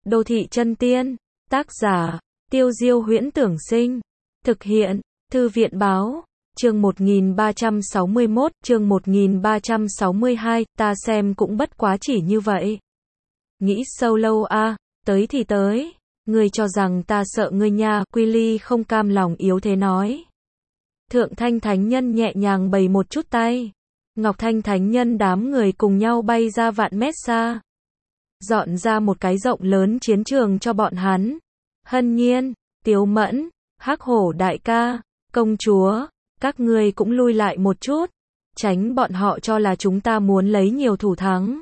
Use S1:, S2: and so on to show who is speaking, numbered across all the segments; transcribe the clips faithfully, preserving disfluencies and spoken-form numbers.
S1: Đô thị chân tiên. Tác giả, Tiêu Diêu Huyễn Tưởng Sinh. Thực hiện, Thư viện Báo. Chương một nghìn ba trăm sáu mươi mốt, chương một nghìn ba trăm sáu mươi hai, ta xem cũng bất quá chỉ như vậy. Nghĩ sâu lâu a, à, tới thì tới. Ngươi cho rằng ta sợ ngươi nha, Quy Ly không cam lòng yếu thế nói. Thượng Thanh Thánh Nhân nhẹ nhàng bày một chút tay. Ngọc Thanh Thánh Nhân đám người cùng nhau bay ra vạn mét xa. Dọn ra một cái rộng lớn chiến trường cho bọn hắn. Hân Nhiên, Tiếu Mẫn, Hắc Hổ đại ca, công chúa, các ngươi cũng lui lại một chút. Tránh bọn họ cho là chúng ta muốn lấy nhiều thủ thắng.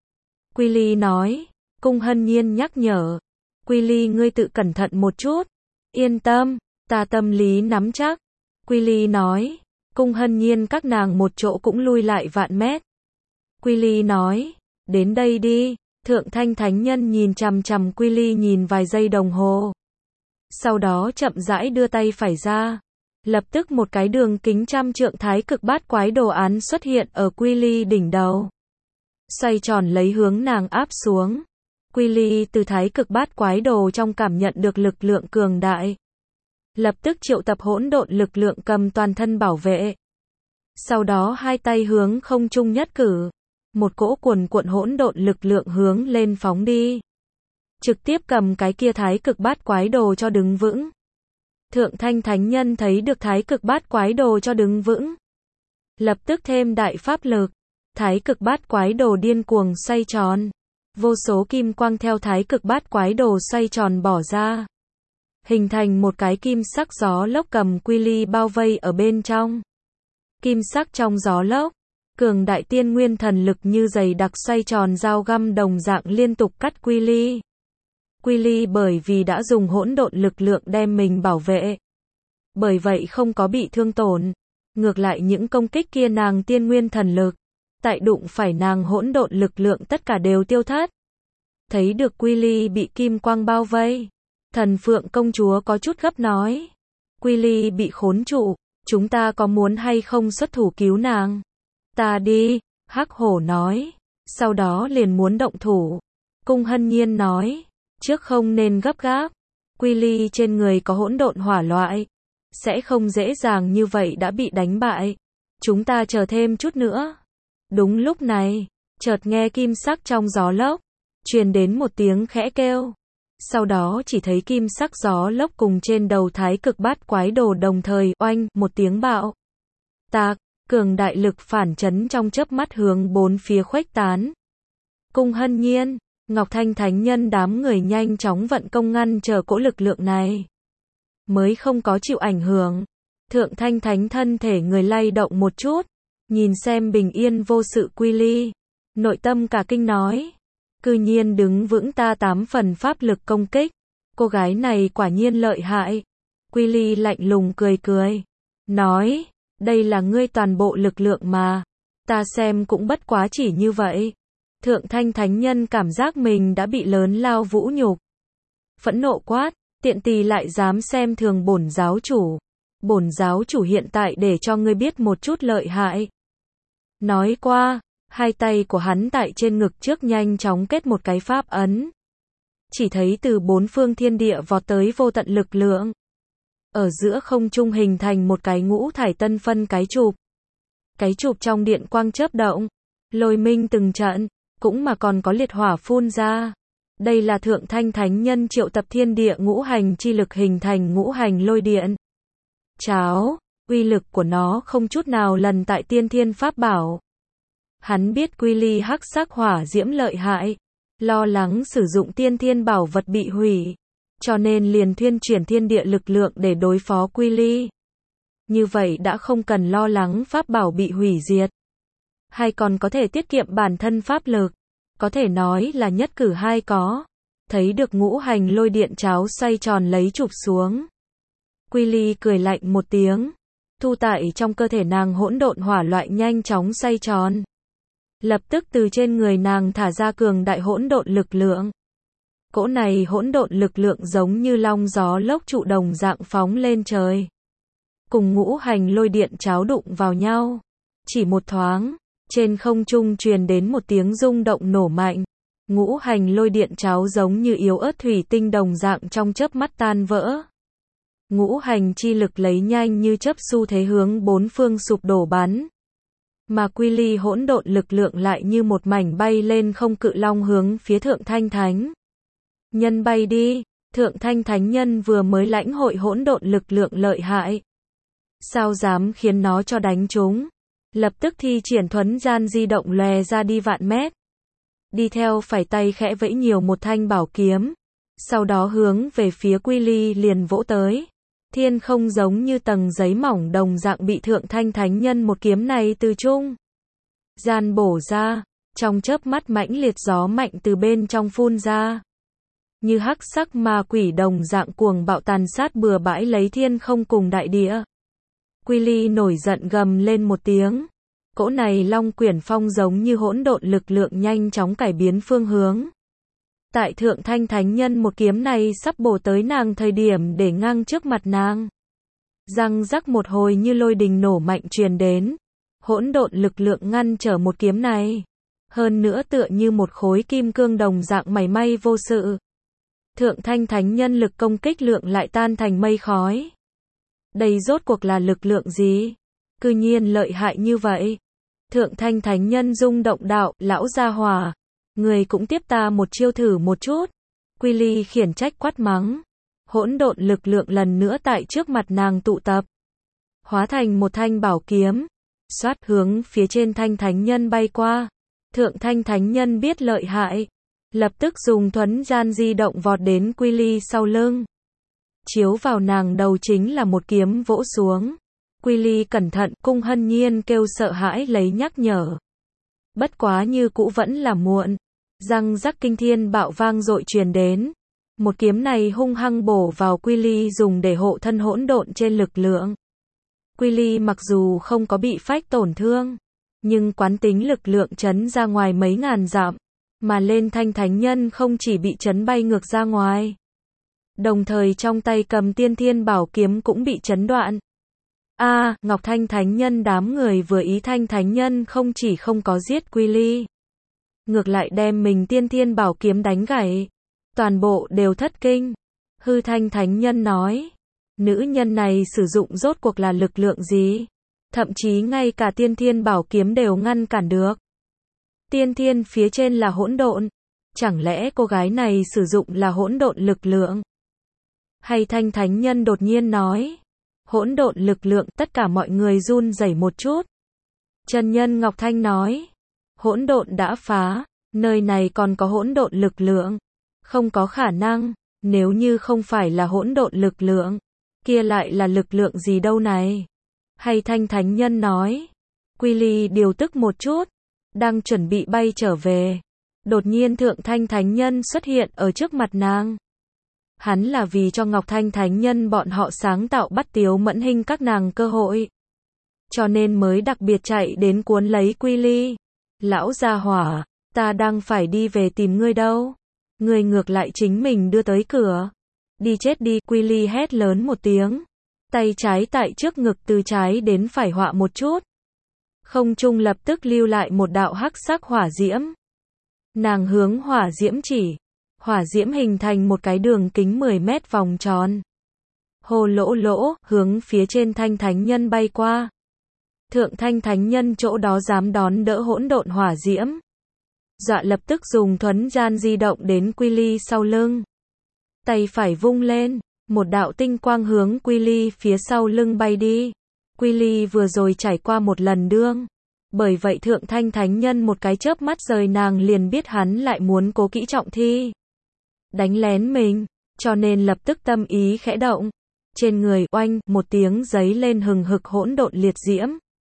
S1: Quy Ly nói. Cung Hân Nhiên nhắc nhở. Quy Ly ngươi tự cẩn thận một chút. Yên tâm, ta tâm lý nắm chắc. Quy Ly nói. Cung Hân Nhiên các nàng một chỗ cũng lui lại vạn mét. Quy Ly nói. Đến đây đi. Thượng Thanh Thánh Nhân nhìn chằm chằm Quy Ly nhìn vài giây đồng hồ. Sau đó chậm rãi đưa tay phải ra. Lập tức một cái đường kính trăm trượng thái cực bát quái đồ án xuất hiện ở Quy Ly đỉnh đầu. Xoay tròn lấy hướng nàng áp xuống. Quy Ly từ thái cực bát quái đồ trong cảm nhận được lực lượng cường đại. Lập tức triệu tập hỗn độn lực lượng cầm toàn thân bảo vệ. Sau đó hai tay hướng không trung nhất cử. Một cỗ cuồn cuộn hỗn độn lực lượng hướng lên phóng đi. Trực tiếp cầm cái kia thái cực bát quái đồ cho đứng vững. Thượng Thanh Thánh Nhân thấy được thái cực bát quái đồ cho đứng vững. Lập tức thêm đại pháp lực. Thái cực bát quái đồ điên cuồng xoay tròn. Vô số kim quang theo thái cực bát quái đồ xoay tròn bỏ ra. Hình thành một cái kim sắc gió lốc cầm Quy Ly bao vây ở bên trong. Kim sắc trong gió lốc. Cường đại tiên nguyên thần lực như dày đặc xoay tròn dao găm đồng dạng liên tục cắt Quy Ly. Quy Ly bởi vì đã dùng hỗn độn lực lượng đem mình bảo vệ. Bởi vậy không có bị thương tổn. Ngược lại những công kích kia nàng tiên nguyên thần lực. Tại đụng phải nàng hỗn độn lực lượng tất cả đều tiêu thất. Thấy được Quy Ly bị kim quang bao vây. Thần Phượng công chúa có chút gấp nói. Quy Ly bị khốn trụ. Chúng ta có muốn hay không xuất thủ cứu nàng? Ta đi, Hắc Hổ nói. Sau đó liền muốn động thủ. Cung Hân Nhiên nói. Trước không nên gấp gáp. Quy Ly trên người có hỗn độn hỏa loại. Sẽ không dễ dàng như vậy đã bị đánh bại. Chúng ta chờ thêm chút nữa. Đúng lúc này, chợt nghe kim sắc trong gió lốc. Truyền đến một tiếng khẽ kêu. Sau đó chỉ thấy kim sắc gió lốc cùng trên đầu thái cực bát quái đồ đồng thời oanh một tiếng bạo. Tạc. Cường đại lực phản chấn trong chớp mắt hướng bốn phía khuếch tán. Cung Hân Nhiên, Ngọc Thanh Thánh Nhân đám người nhanh chóng vận công ngăn trở cỗ lực lượng này. Mới không có chịu ảnh hưởng. Thượng Thanh Thánh thân thể người lay động một chút. Nhìn xem bình yên vô sự Quy Ly. Nội tâm cả kinh nói. Cư nhiên đứng vững ta tám phần pháp lực công kích. Cô gái này quả nhiên lợi hại. Quy Ly lạnh lùng cười cười. Nói. Đây là ngươi toàn bộ lực lượng mà. Ta xem cũng bất quá chỉ như vậy. Thượng Thanh Thánh Nhân cảm giác mình đã bị lớn lao vũ nhục. Phẫn nộ quát, tiện tỳ lại dám xem thường bổn giáo chủ. Bổn giáo chủ hiện tại để cho ngươi biết một chút lợi hại. Nói qua, hai tay của hắn tại trên ngực trước nhanh chóng kết một cái pháp ấn. Chỉ thấy từ bốn phương thiên địa vọt tới vô tận lực lượng. Ở giữa không trung hình thành một cái ngũ thải tân phân cái chụp. Cái chụp trong điện quang chớp động. Lôi minh từng trận. Cũng mà còn có liệt hỏa phun ra. Đây là Thượng Thanh Thánh Nhân triệu tập thiên địa ngũ hành chi lực hình thành ngũ hành lôi điện. Cháo. Uy lực của nó không chút nào lần tại tiên thiên pháp bảo. Hắn biết Quy Ly hắc sắc hỏa diễm lợi hại. Lo lắng sử dụng tiên thiên bảo vật bị hủy. Cho nên liền thuyên chuyển thiên địa lực lượng để đối phó Quy Ly. Như vậy đã không cần lo lắng pháp bảo bị hủy diệt. Hay còn có thể tiết kiệm bản thân pháp lực. Có thể nói là nhất cử hai có. Thấy được ngũ hành lôi điện cháo xoay tròn lấy chụp xuống. Quy Ly cười lạnh một tiếng. Thu tại trong cơ thể nàng hỗn độn hỏa loại nhanh chóng xoay tròn. Lập tức từ trên người nàng thả ra cường đại hỗn độn lực lượng. Cỗ này hỗn độn lực lượng giống như long gió lốc trụ đồng dạng phóng lên trời. Cùng ngũ hành lôi điện cháo đụng vào nhau. Chỉ một thoáng, trên không trung truyền đến một tiếng rung động nổ mạnh. Ngũ hành lôi điện cháo giống như yếu ớt thủy tinh đồng dạng trong chớp mắt tan vỡ. Ngũ hành chi lực lấy nhanh như chớp xu thế hướng bốn phương sụp đổ bắn. Mà quy ly hỗn độn lực lượng lại như một mảnh bay lên không cự long hướng phía Thượng Thanh Thánh Nhân bay đi. Thượng Thanh Thánh Nhân vừa mới lãnh hội hỗn độn lực lượng lợi hại. Sao dám khiến nó cho đánh trúng. Lập tức thi triển thuấn gian di động lòe ra đi vạn mét. Đi theo phải tay khẽ vẫy nhiều một thanh bảo kiếm. Sau đó hướng về phía quy ly liền vỗ tới. Thiên không giống như tầng giấy mỏng đồng dạng bị Thượng Thanh Thánh Nhân một kiếm này từ trung gian bổ ra. Trong chớp mắt mãnh liệt gió mạnh từ bên trong phun ra. Như hắc sắc ma quỷ đồng dạng cuồng bạo tàn sát bừa bãi lấy thiên không cùng đại địa. Quy ly nổi giận gầm lên một tiếng. Cỗ này long quyển phong giống như hỗn độn lực lượng nhanh chóng cải biến phương hướng. Tại Thượng Thanh Thánh Nhân một kiếm này sắp bổ tới nàng thời điểm để ngang trước mặt nàng. Răng rắc một hồi như lôi đình nổ mạnh truyền đến. Hỗn độn lực lượng ngăn trở một kiếm này. Hơn nữa tựa như một khối kim cương đồng dạng mảy may vô sự. Thượng Thanh Thánh Nhân lực công kích lượng lại tan thành mây khói. Đây rốt cuộc là lực lượng gì? Cư nhiên lợi hại như vậy. Thượng Thanh Thánh Nhân rung động đạo, lão gia hỏa. Người cũng tiếp ta một chiêu thử một chút. Quy ly khiển trách quát mắng. Hỗn độn lực lượng lần nữa tại trước mặt nàng tụ tập. Hóa thành một thanh bảo kiếm. Xoát hướng phía trên Thanh Thánh Nhân bay qua. Thượng Thanh Thánh Nhân biết lợi hại. Lập tức dùng thuấn gian di động vọt đến quy ly sau lưng. Chiếu vào nàng đầu chính là một kiếm vỗ xuống. Quy ly cẩn thận, Cung Hân Nhiên kêu sợ hãi lấy nhắc nhở. Bất quá như cũ vẫn là muộn. Răng rắc kinh thiên bạo vang dội truyền đến. Một kiếm này hung hăng bổ vào quy ly dùng để hộ thân hỗn độn trên lực lượng. Quy ly mặc dù không có bị phách tổn thương, nhưng quán tính lực lượng chấn ra ngoài mấy ngàn dặm. Mà lên Thanh Thánh Nhân không chỉ bị chấn bay ngược ra ngoài. Đồng thời trong tay cầm tiên thiên bảo kiếm cũng bị chấn đoạn. A, à, Ngọc Thanh Thánh Nhân đám người vừa ý Thanh Thánh Nhân không chỉ không có giết quy ly. Ngược lại đem mình tiên thiên bảo kiếm đánh gãy. Toàn bộ đều thất kinh. Hư Thanh Thánh Nhân nói. Nữ nhân này sử dụng rốt cuộc là lực lượng gì? Thậm chí ngay cả tiên thiên bảo kiếm đều ngăn cản được. Tiên thiên phía trên là hỗn độn. Chẳng lẽ cô gái này sử dụng là hỗn độn lực lượng? Hay Thanh Thánh Nhân đột nhiên nói. Hỗn độn lực lượng, tất cả mọi người run rẩy một chút. Chân nhân Ngọc Thanh nói. Hỗn độn đã phá, nơi này còn có hỗn độn lực lượng. Không có khả năng, nếu như không phải là hỗn độn lực lượng, kia lại là lực lượng gì đâu này? Hay Thanh Thánh Nhân nói. Quy ly điều tức một chút, đang chuẩn bị bay trở về. Đột nhiên Thượng Thanh Thánh Nhân xuất hiện ở trước mặt nàng. Hắn là vì cho Ngọc Thanh Thánh Nhân bọn họ sáng tạo bắt Tiếu Mẫn Hinh các nàng cơ hội. Cho nên mới đặc biệt chạy đến cuốn lấy quy ly. Lão gia hỏa, ta đang phải đi về tìm ngươi đâu. Ngươi ngược lại chính mình đưa tới cửa. Đi chết đi, quy ly hét lớn một tiếng. Tay trái tại trước ngực từ trái đến phải họa một chút. Không trung lập tức lưu lại một đạo hắc sắc hỏa diễm. Nàng hướng hỏa diễm chỉ. Hỏa diễm hình thành một cái đường kính mười mét vòng tròn. Hồ lỗ lỗ, hướng phía trên Thanh Thánh Nhân bay qua. Thượng Thanh Thánh Nhân chỗ đó dám đón đỡ hỗn độn hỏa diễm. Dọa lập tức dùng thuấn gian di động đến quy ly sau lưng. Tay phải vung lên, một đạo tinh quang hướng quy ly phía sau lưng bay đi. Quy ly vừa rồi trải qua một lần đương. Bởi vậy Thượng Thanh Thánh Nhân một cái chớp mắt rời nàng liền biết hắn lại muốn cố kỹ trọng thi. Đánh lén mình, cho nên lập tức tâm ý khẽ động. Trên người oanh, một tiếng giấy lên hừng hực hỗn độn liệt diễm.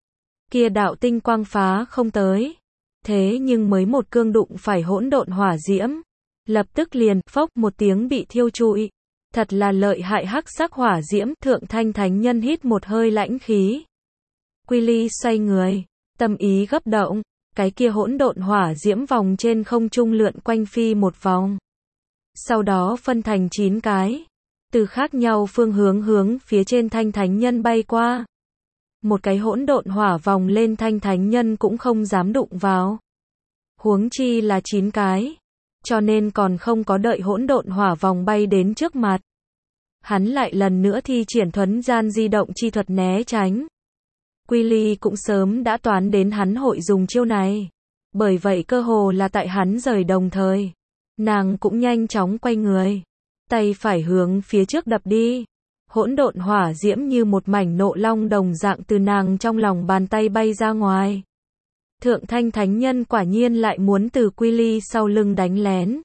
S1: Kia đạo tinh quang phá không tới. Thế nhưng mới một cương đụng phải hỗn độn hỏa diễm. Lập tức liền, phốc một tiếng bị thiêu trụi. Thật là lợi hại hắc sắc hỏa diễm. Thượng Thanh Thánh Nhân hít một hơi lãnh khí. Quy ly xoay người, tâm ý gấp động. Cái kia hỗn độn hỏa diễm vòng trên không trung lượn quanh phi một vòng. Sau đó phân thành chín cái. Từ khác nhau phương hướng hướng phía trên Thanh Thánh Nhân bay qua. Một cái hỗn độn hỏa vòng lên Thanh Thánh Nhân cũng không dám đụng vào. Huống chi là chín cái. cho nên còn không có đợi hỗn độn hỏa vòng bay đến trước mặt. Hắn lại lần nữa thi triển thuấn gian di động chi thuật né tránh. Quy Ly cũng sớm đã toán đến hắn hội dùng chiêu này. Bởi vậy cơ hồ là tại hắn rời đồng thời. Nàng cũng nhanh chóng quay người. Tay phải hướng phía trước đập đi. Hỗn độn hỏa diễm như một mảnh nộ long đồng dạng từ nàng trong lòng bàn tay bay ra ngoài. Thượng Thanh Thánh Nhân quả nhiên lại muốn từ Quy Ly sau lưng đánh lén.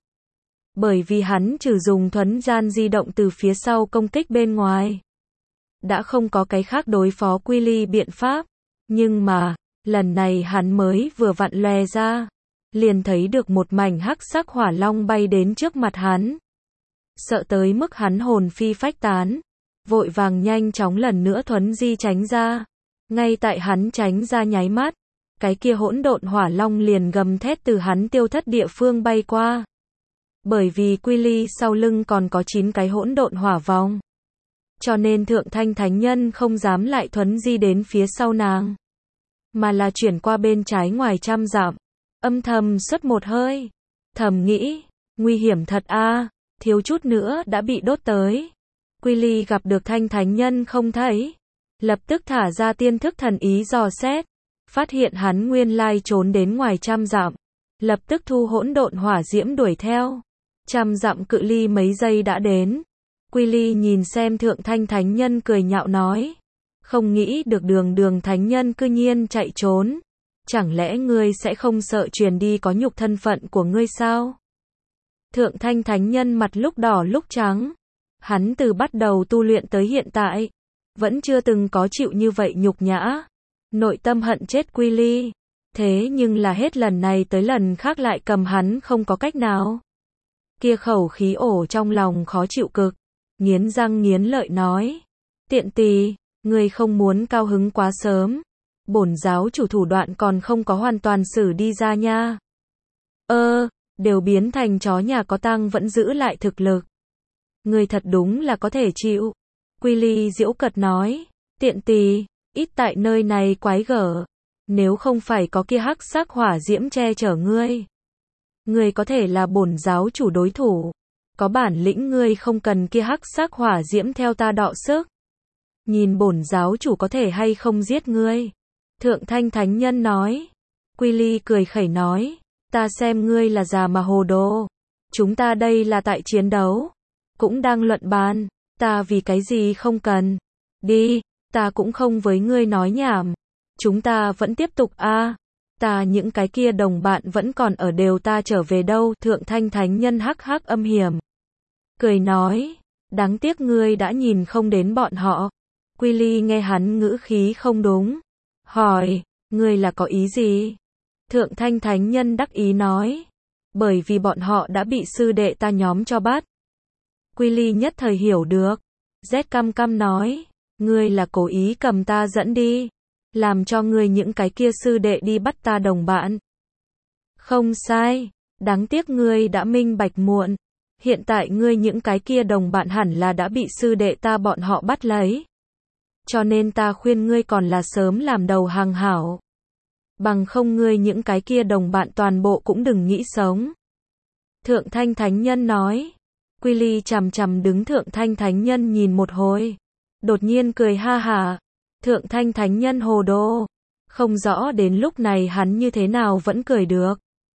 S1: Bởi vì hắn trừ dùng thuấn gian di động từ phía sau công kích bên ngoài. Đã không có cái khác đối phó Quy Ly biện pháp. Nhưng mà, lần này hắn mới vừa vặn lòe ra. Liền thấy được một mảnh hắc sắc hỏa long bay đến trước mặt hắn. Sợ tới mức hắn hồn phi phách tán. Vội vàng nhanh chóng lần nữa thuấn di tránh ra. Ngay tại hắn tránh ra nháy mắt. Cái kia hỗn độn hỏa long liền gầm thét từ hắn tiêu thất địa phương bay qua. Bởi vì Quy Ly sau lưng còn có chín cái hỗn độn hỏa vòng. Cho nên Thượng Thanh Thánh Nhân không dám lại thuấn di đến phía sau nàng. Mà là chuyển qua bên trái ngoài trăm dặm. Âm thầm xuất một hơi. Thầm nghĩ, nguy hiểm thật a, thiếu chút nữa đã bị đốt tới. Quy Ly gặp được Thanh Thánh Nhân không thấy. Lập tức thả ra tiên thức thần ý dò xét. Phát hiện hắn nguyên lai trốn đến ngoài trăm dặm. Lập tức thu hỗn độn hỏa diễm đuổi theo. Trăm dặm cự ly mấy giây đã đến. Quy Ly nhìn xem Thượng Thanh Thánh Nhân cười nhạo nói. Không nghĩ được đường đường Thánh Nhân cư nhiên chạy trốn. Chẳng lẽ ngươi sẽ không sợ truyền đi có nhục thân phận của ngươi sao? Thượng Thanh Thánh Nhân mặt lúc đỏ lúc trắng. Hắn từ bắt đầu tu luyện tới hiện tại. Vẫn chưa từng có chịu như vậy nhục nhã. Nội tâm hận chết Quy Ly. Thế nhưng là hết lần này tới lần khác lại cầm hắn không có cách nào. Kia khẩu khí ổ trong lòng khó chịu cực. Nghiến răng nghiến lợi nói. Tiện tỳ, ngươi không muốn cao hứng quá sớm. Bổn giáo chủ thủ đoạn còn không có hoàn toàn xử đi ra nha. Ơ, đều biến thành chó nhà có tang vẫn giữ lại thực lực. Ngươi thật đúng là có thể chịu. Quy Ly giễu cợt nói. Tiện tỳ, ít tại nơi này quái gở. Nếu không phải có kia hắc sắc hỏa diễm che chở ngươi. Ngươi có thể là bổn giáo chủ đối thủ. Có bản lĩnh ngươi không cần kia hắc sắc hỏa diễm theo ta đọ sức. Nhìn bổn giáo chủ có thể hay không giết ngươi. Thượng Thanh Thánh Nhân nói. Quy Ly cười khẩy nói. Ta xem ngươi là già mà hồ đồ. Chúng ta đây là tại chiến đấu. Cũng đang luận bàn. Ta vì cái gì không cần. Đi, ta cũng không với ngươi nói nhảm. Chúng ta vẫn tiếp tục a. À, ta những cái kia đồng bạn vẫn còn ở đều ta trở về đâu. Thượng Thanh Thánh Nhân hắc hắc âm hiểm. Cười nói. Đáng tiếc ngươi đã nhìn không đến bọn họ. Quy Ly nghe hắn ngữ khí không đúng. Hỏi, ngươi là có ý gì? Thượng Thanh Thánh Nhân đắc ý nói. Bởi vì bọn họ đã bị sư đệ ta nhóm cho bắt. Quy Ly nhất thời hiểu được. Z căm căm nói. Ngươi là cố ý cầm ta dẫn đi. Làm cho ngươi những cái kia sư đệ đi bắt ta đồng bạn. Không sai. Đáng tiếc ngươi đã minh bạch muộn. Hiện tại ngươi những cái kia đồng bạn hẳn là đã bị sư đệ ta bọn họ bắt lấy. Cho nên ta khuyên ngươi còn là sớm làm đầu hàng hảo. Bằng không ngươi những cái kia đồng bạn toàn bộ cũng đừng nghĩ sống. Thượng Thanh Thánh Nhân nói. Quy Ly chằm chằm đứng Thượng Thanh Thánh Nhân nhìn một hồi. Đột nhiên cười ha hả. Thượng Thanh Thánh Nhân hồ đồ. Không rõ đến lúc này hắn như thế nào vẫn cười được.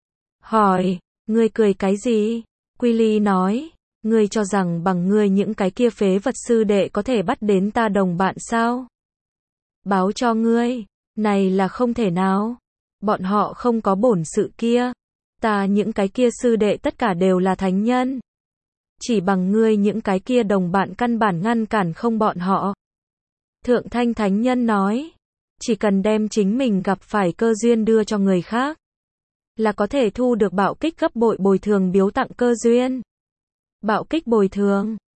S1: Hỏi, ngươi cười cái gì? Quy Ly nói. Ngươi cho rằng bằng ngươi những cái kia phế vật sư đệ có thể bắt đến ta đồng bạn sao? Báo cho ngươi, này là không thể nào. Bọn họ không có bổn sự kia. Ta những cái kia sư đệ tất cả đều là thánh nhân. Chỉ bằng ngươi những cái kia đồng bạn căn bản ngăn cản không bọn họ. Thượng Thanh Thánh Nhân nói. Chỉ cần đem chính mình gặp phải cơ duyên đưa cho người khác. Là có thể thu được bạo kích gấp bội bồi thường biếu tặng cơ duyên. Bạo kích bồi thường.